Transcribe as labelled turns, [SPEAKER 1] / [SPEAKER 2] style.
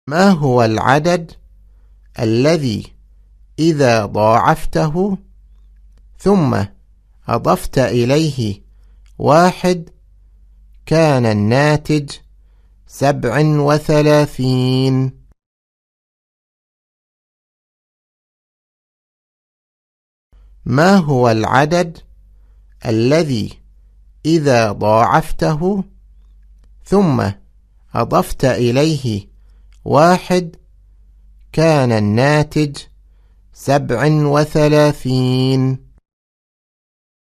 [SPEAKER 1] ما هو العدد الذي إذا ضاعفته ثم أضفت إليه 1 كان الناتج 37؟ ما هو العدد الذي إذا ضاعفته ثم أضفت إليه 1 كان الناتج 37؟